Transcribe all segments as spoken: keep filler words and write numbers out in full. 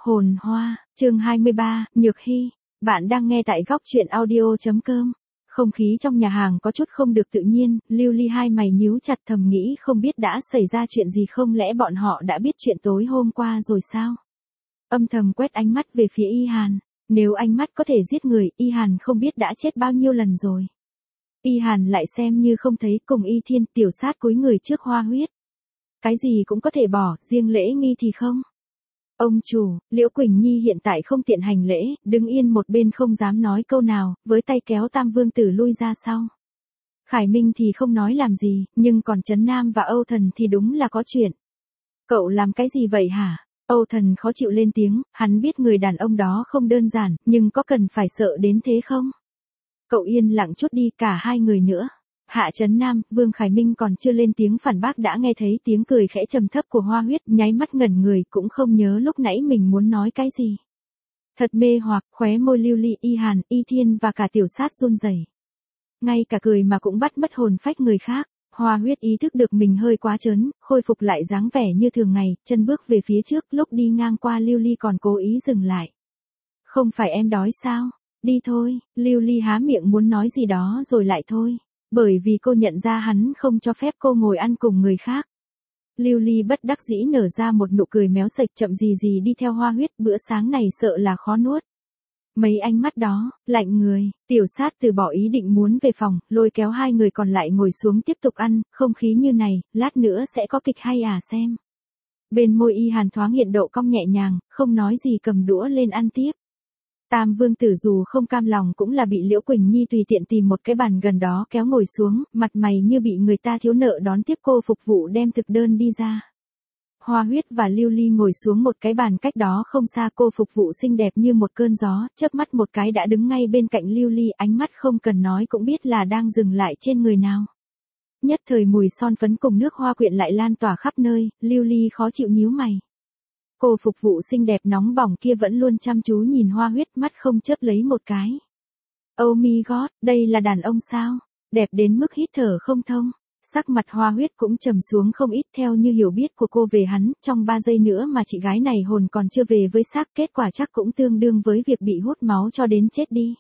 Hồn hoa, chương hai mươi ba, Nhược Hy. Bạn đang nghe tại góc truyện audio chấm com. Không khí trong nhà hàng có chút không được tự nhiên, Lưu Ly hai mày nhíu chặt thầm nghĩ không biết đã xảy ra chuyện gì, không lẽ bọn họ đã biết chuyện tối hôm qua rồi sao? Âm thầm quét ánh mắt về phía Y Hàn. Nếu ánh mắt có thể giết người, Y Hàn không biết đã chết bao nhiêu lần rồi. Y Hàn lại xem như không thấy, cùng Y Thiên tiểu sát cúi người trước Hoa Huyết. Cái gì cũng có thể bỏ, riêng lễ nghi thì không. Ông chủ, Liễu Quỳnh Nhi hiện tại không tiện hành lễ, đứng yên một bên không dám nói câu nào, với tay kéo Tam Vương Tử lui ra sau. Khải Minh thì không nói làm gì, nhưng còn Trấn Nam và Âu Thần thì đúng là có chuyện. Cậu làm cái gì vậy hả? Âu Thần khó chịu lên tiếng, hắn biết người đàn ông đó không đơn giản, nhưng có cần phải sợ đến thế không? Cậu yên lặng chút đi, cả hai người nữa. Hạ Trấn Nam, Vương Khải Minh còn chưa lên tiếng phản bác đã nghe thấy tiếng cười khẽ trầm thấp của Hoa Huyết, nháy mắt ngẩn người, cũng không nhớ lúc nãy mình muốn nói cái gì. Thật mê hoặc, khóe môi Lưu Ly, Y Hàn, Y Thiên và cả tiểu sát run rẩy. Ngay cả cười mà cũng bắt mất hồn phách người khác. Hoa Huyết ý thức được mình hơi quá trớn, khôi phục lại dáng vẻ như thường ngày, chân bước về phía trước, lúc đi ngang qua Lưu Ly còn cố ý dừng lại. Không phải em đói sao? Đi thôi. Lưu Ly há miệng muốn nói gì đó rồi lại thôi. Bởi vì cô nhận ra hắn không cho phép cô ngồi ăn cùng người khác. Lưu Ly bất đắc dĩ nở ra một nụ cười méo sạch, chậm gì gì đi theo Hoa Huyết, bữa sáng này sợ là khó nuốt. Mấy ánh mắt đó, lạnh người, tiểu sát từ bỏ ý định muốn về phòng, lôi kéo hai người còn lại ngồi xuống tiếp tục ăn, không khí như này, lát nữa sẽ có kịch hay à xem. Bên môi Y Hàn thoáng hiện độ cong nhẹ nhàng, không nói gì cầm đũa lên ăn tiếp. Tam Vương Tử dù không cam lòng cũng là bị Liễu Quỳnh Nhi tùy tiện tìm một cái bàn gần đó kéo ngồi xuống, mặt mày như bị người ta thiếu nợ đón tiếp cô phục vụ đem thực đơn đi ra. Hoa Huyết và Lưu Ly ngồi xuống một cái bàn cách đó không xa, cô phục vụ xinh đẹp như một cơn gió, chớp mắt một cái đã đứng ngay bên cạnh Lưu Ly, ánh mắt không cần nói cũng biết là đang dừng lại trên người nào. Nhất thời mùi son phấn cùng nước hoa quyện lại lan tỏa khắp nơi, Lưu Ly khó chịu nhíu mày. Cô phục vụ xinh đẹp nóng bỏng kia vẫn luôn chăm chú nhìn Hoa Huyết, mắt không chớp lấy một cái. Oh my god, đây là đàn ông sao? Đẹp đến mức hít thở không thông. Sắc mặt Hoa Huyết cũng trầm xuống không ít, theo như hiểu biết của cô về hắn, trong ba giây nữa mà chị gái này hồn còn chưa về với xác, kết quả chắc cũng tương đương với việc bị hút máu cho đến chết đi.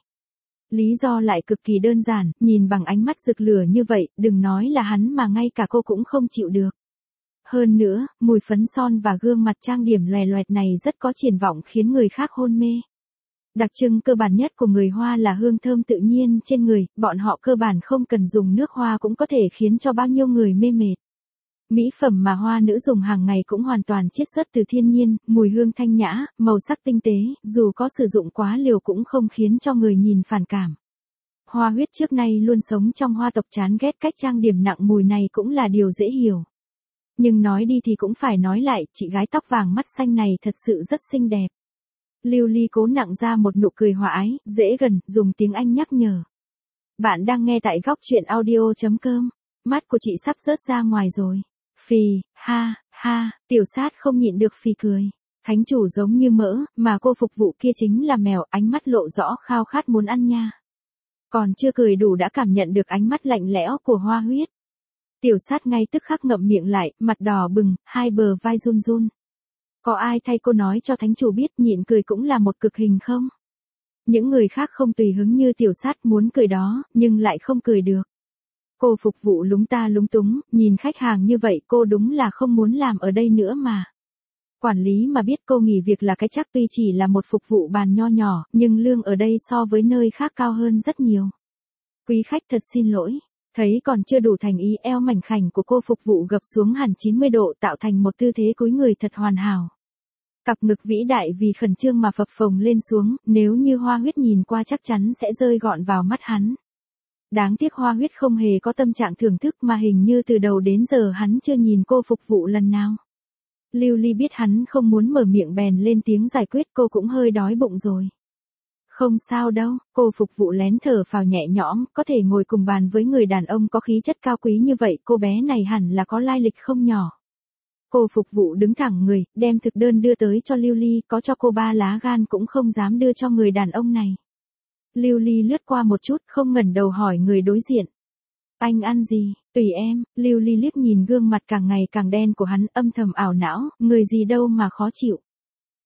Lý do lại cực kỳ đơn giản, nhìn bằng ánh mắt rực lửa như vậy, đừng nói là hắn mà ngay cả cô cũng không chịu được. Hơn nữa, mùi phấn son và gương mặt trang điểm loè loẹt này rất có triển vọng khiến người khác hôn mê. Đặc trưng cơ bản nhất của người Hoa là hương thơm tự nhiên trên người, bọn họ cơ bản không cần dùng nước hoa cũng có thể khiến cho bao nhiêu người mê mệt. Mỹ phẩm mà Hoa nữ dùng hàng ngày cũng hoàn toàn chiết xuất từ thiên nhiên, mùi hương thanh nhã, màu sắc tinh tế, dù có sử dụng quá liều cũng không khiến cho người nhìn phản cảm. Hoa Huyết trước nay luôn sống trong Hoa tộc, chán ghét cách trang điểm nặng mùi này cũng là điều dễ hiểu. Nhưng nói đi thì cũng phải nói lại, chị gái tóc vàng mắt xanh này thật sự rất xinh đẹp. Lưu Ly cố nặng ra một nụ cười hòa ái, dễ gần, dùng tiếng Anh nhắc nhở. Bạn đang nghe tại góc truyện audio chấm com. Mắt của chị sắp rớt ra ngoài rồi. Phì, ha, ha, tiểu sát không nhịn được phì cười. Thánh chủ giống như mỡ, mà cô phục vụ kia chính là mèo, ánh mắt lộ rõ khao khát muốn ăn nha. Còn chưa cười đủ đã cảm nhận được ánh mắt lạnh lẽo của Hoa Huyết. Tiểu sát ngay tức khắc ngậm miệng lại, mặt đỏ bừng, hai bờ vai run run. Có ai thay cô nói cho thánh chủ biết nhịn cười cũng là một cực hình không? Những người khác không tùy hứng như tiểu sát muốn cười đó, nhưng lại không cười được. Cô phục vụ lúng ta lúng túng, nhìn khách hàng như vậy cô đúng là không muốn làm ở đây nữa mà. Quản lý mà biết cô nghỉ việc là cái chắc, tuy chỉ là một phục vụ bàn nho nhỏ, nhưng lương ở đây so với nơi khác cao hơn rất nhiều. Quý khách thật xin lỗi. Thấy còn chưa đủ thành ý, eo mảnh khảnh của cô phục vụ gập xuống hẳn chín mươi độ tạo thành một tư thế cúi người thật hoàn hảo. Cặp ngực vĩ đại vì khẩn trương mà phập phồng lên xuống, nếu như Hoa Huyết nhìn qua chắc chắn sẽ rơi gọn vào mắt hắn. Đáng tiếc Hoa Huyết không hề có tâm trạng thưởng thức mà hình như từ đầu đến giờ hắn chưa nhìn cô phục vụ lần nào. Lưu Ly biết hắn không muốn mở miệng bèn lên tiếng giải quyết, cô cũng hơi đói bụng rồi. Không sao đâu, cô phục vụ lén thở phào nhẹ nhõm, có thể ngồi cùng bàn với người đàn ông có khí chất cao quý như vậy, cô bé này hẳn là có lai lịch không nhỏ. Cô phục vụ đứng thẳng người, đem thực đơn đưa tới cho Lưu Ly, có cho cô ba lá gan cũng không dám đưa cho người đàn ông này. Lưu Ly lướt qua một chút, không ngẩng đầu hỏi người đối diện. Anh ăn gì? Tùy em. Lưu Ly liếc nhìn gương mặt càng ngày càng đen của hắn, âm thầm ảo não, người gì đâu mà khó chịu.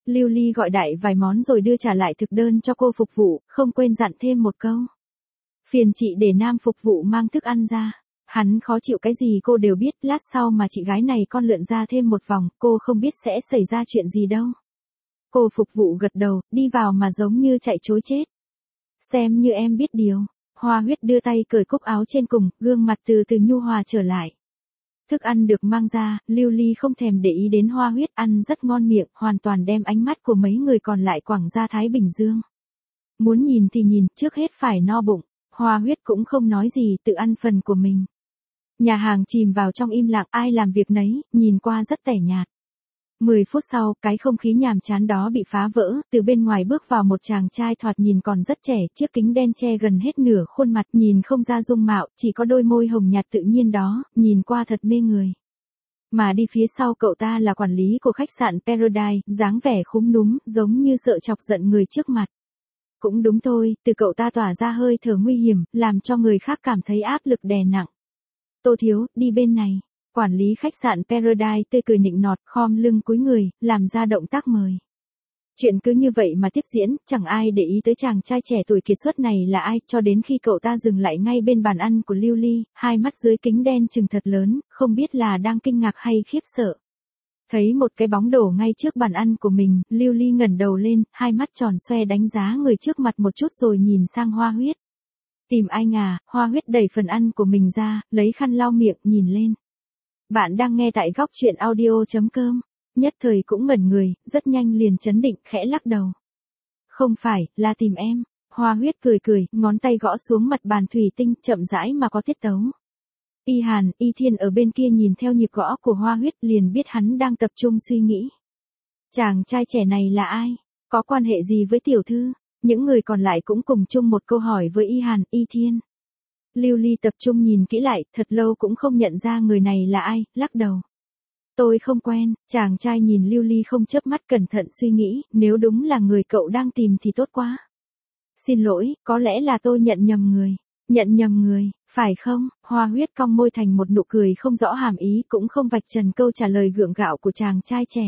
Lưu Ly gọi đại vài món rồi đưa trả lại thực đơn cho cô phục vụ, không quên dặn thêm một câu. Phiền chị để nam phục vụ mang thức ăn ra. Hắn khó chịu cái gì cô đều biết, lát sau mà chị gái này con lượn ra thêm một vòng, cô không biết sẽ xảy ra chuyện gì đâu. Cô phục vụ gật đầu, đi vào mà giống như chạy trối chết. Xem như em biết điều. Hoa Huyết đưa tay cởi cúc áo trên cùng, gương mặt từ từ nhu hòa trở lại. Thức ăn được mang ra, Lưu Ly không thèm để ý đến Hoa Huyết, ăn rất ngon miệng, hoàn toàn đem ánh mắt của mấy người còn lại quẳng ra Thái Bình Dương. Muốn nhìn thì nhìn, trước hết phải no bụng. Hoa Huyết cũng không nói gì, tự ăn phần của mình. Nhà hàng chìm vào trong im lặng, ai làm việc nấy, nhìn qua rất tẻ nhạt. Mười phút sau, cái không khí nhàm chán đó bị phá vỡ, từ bên ngoài bước vào một chàng trai thoạt nhìn còn rất trẻ, chiếc kính đen che gần hết nửa khuôn mặt, nhìn không ra dung mạo, chỉ có đôi môi hồng nhạt tự nhiên đó, nhìn qua thật mê người. Mà đi phía sau cậu ta là quản lý của khách sạn Paradise, dáng vẻ khúm núm, giống như sợ chọc giận người trước mặt. Cũng đúng thôi, từ cậu ta tỏa ra hơi thở nguy hiểm, làm cho người khác cảm thấy áp lực đè nặng. Tô thiếu, đi bên này. Quản lý khách sạn Paradise tươi cười nịnh nọt, khom lưng cúi người, làm ra động tác mời. Chuyện cứ như vậy mà tiếp diễn, chẳng ai để ý tới chàng trai trẻ tuổi kiệt xuất này là ai, cho đến khi cậu ta dừng lại ngay bên bàn ăn của Lưu Ly, hai mắt dưới kính đen trừng thật lớn, không biết là đang kinh ngạc hay khiếp sợ. Thấy một cái bóng đổ ngay trước bàn ăn của mình, Lưu Ly ngẩng đầu lên, hai mắt tròn xoe đánh giá người trước mặt một chút rồi nhìn sang Hoa Huyết. Tìm anh à? Hoa Huyết đẩy phần ăn của mình ra, lấy khăn lau miệng, nhìn lên. Bạn đang nghe tại góc truyện audio chấm com. Nhất thời cũng ngẩn người, rất nhanh liền chấn định, khẽ lắc đầu. Không phải, là tìm em. Hoa Huyết cười cười, ngón tay gõ xuống mặt bàn thủy tinh, chậm rãi mà có tiết tấu. Y Hàn, Y Thiên ở bên kia nhìn theo nhịp gõ của Hoa Huyết liền biết hắn đang tập trung suy nghĩ. Chàng trai trẻ này là ai? Có quan hệ gì với tiểu thư? Những người còn lại cũng cùng chung một câu hỏi với Y Hàn, Y Thiên. Lưu Ly tập trung nhìn kỹ lại, thật lâu cũng không nhận ra người này là ai, lắc đầu. Tôi không quen, chàng trai nhìn Lưu Ly không chớp mắt cẩn thận suy nghĩ, nếu đúng là người cậu đang tìm thì tốt quá. Xin lỗi, có lẽ là tôi nhận nhầm người. Nhận nhầm người, phải không? Hoa Huyết cong môi thành một nụ cười không rõ hàm ý, cũng không vạch trần câu trả lời gượng gạo của chàng trai trẻ.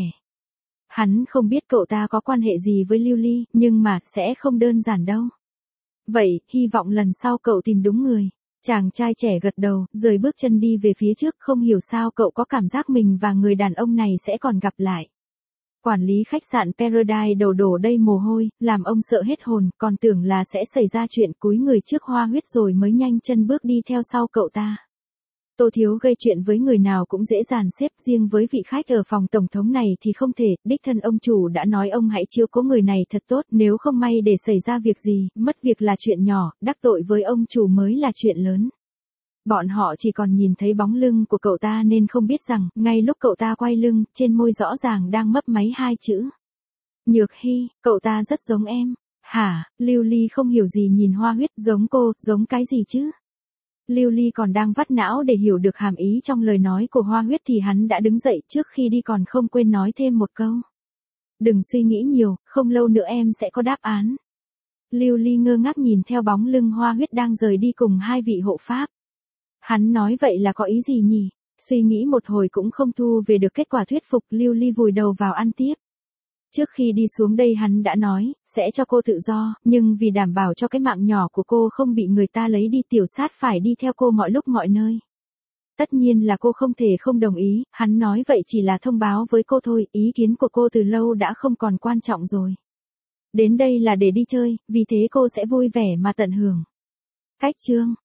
Hắn không biết cậu ta có quan hệ gì với Lưu Ly, nhưng mà, sẽ không đơn giản đâu. Vậy, hy vọng lần sau cậu tìm đúng người. Chàng trai trẻ gật đầu, rời bước chân đi về phía trước, không hiểu sao cậu có cảm giác mình và người đàn ông này sẽ còn gặp lại. Quản lý khách sạn Paradise đổ đổ đầy mồ hôi, làm ông sợ hết hồn, còn tưởng là sẽ xảy ra chuyện, cúi người trước Hoa Huyết rồi mới nhanh chân bước đi theo sau cậu ta. Tô thiếu gây chuyện với người nào cũng dễ dàn xếp, riêng với vị khách ở phòng tổng thống này thì không thể, đích thân ông chủ đã nói ông hãy chiếu cố người này thật tốt, nếu không may để xảy ra việc gì, mất việc là chuyện nhỏ, đắc tội với ông chủ mới là chuyện lớn. Bọn họ chỉ còn nhìn thấy bóng lưng của cậu ta nên không biết rằng, ngay lúc cậu ta quay lưng, trên môi rõ ràng đang mấp máy hai chữ. Nhược Hy, cậu ta rất giống em. Hả? Lưu Ly không hiểu gì nhìn Hoa Huyết, giống cô, giống cái gì chứ? Lưu Ly còn đang vắt não để hiểu được hàm ý trong lời nói của Hoa Huyết thì hắn đã đứng dậy, trước khi đi còn không quên nói thêm một câu. Đừng suy nghĩ nhiều, không lâu nữa em sẽ có đáp án. Lưu Ly ngơ ngác nhìn theo bóng lưng Hoa Huyết đang rời đi cùng hai vị hộ pháp. Hắn nói vậy là có ý gì nhỉ? Suy nghĩ một hồi cũng không thu về được kết quả thuyết phục, Lưu Ly vùi đầu vào ăn tiếp. Trước khi đi xuống đây hắn đã nói, sẽ cho cô tự do, nhưng vì đảm bảo cho cái mạng nhỏ của cô không bị người ta lấy đi, tiểu sát phải đi theo cô mọi lúc mọi nơi. Tất nhiên là cô không thể không đồng ý, hắn nói vậy chỉ là thông báo với cô thôi, ý kiến của cô từ lâu đã không còn quan trọng rồi. Đến đây là để đi chơi, vì thế cô sẽ vui vẻ mà tận hưởng. Cách chương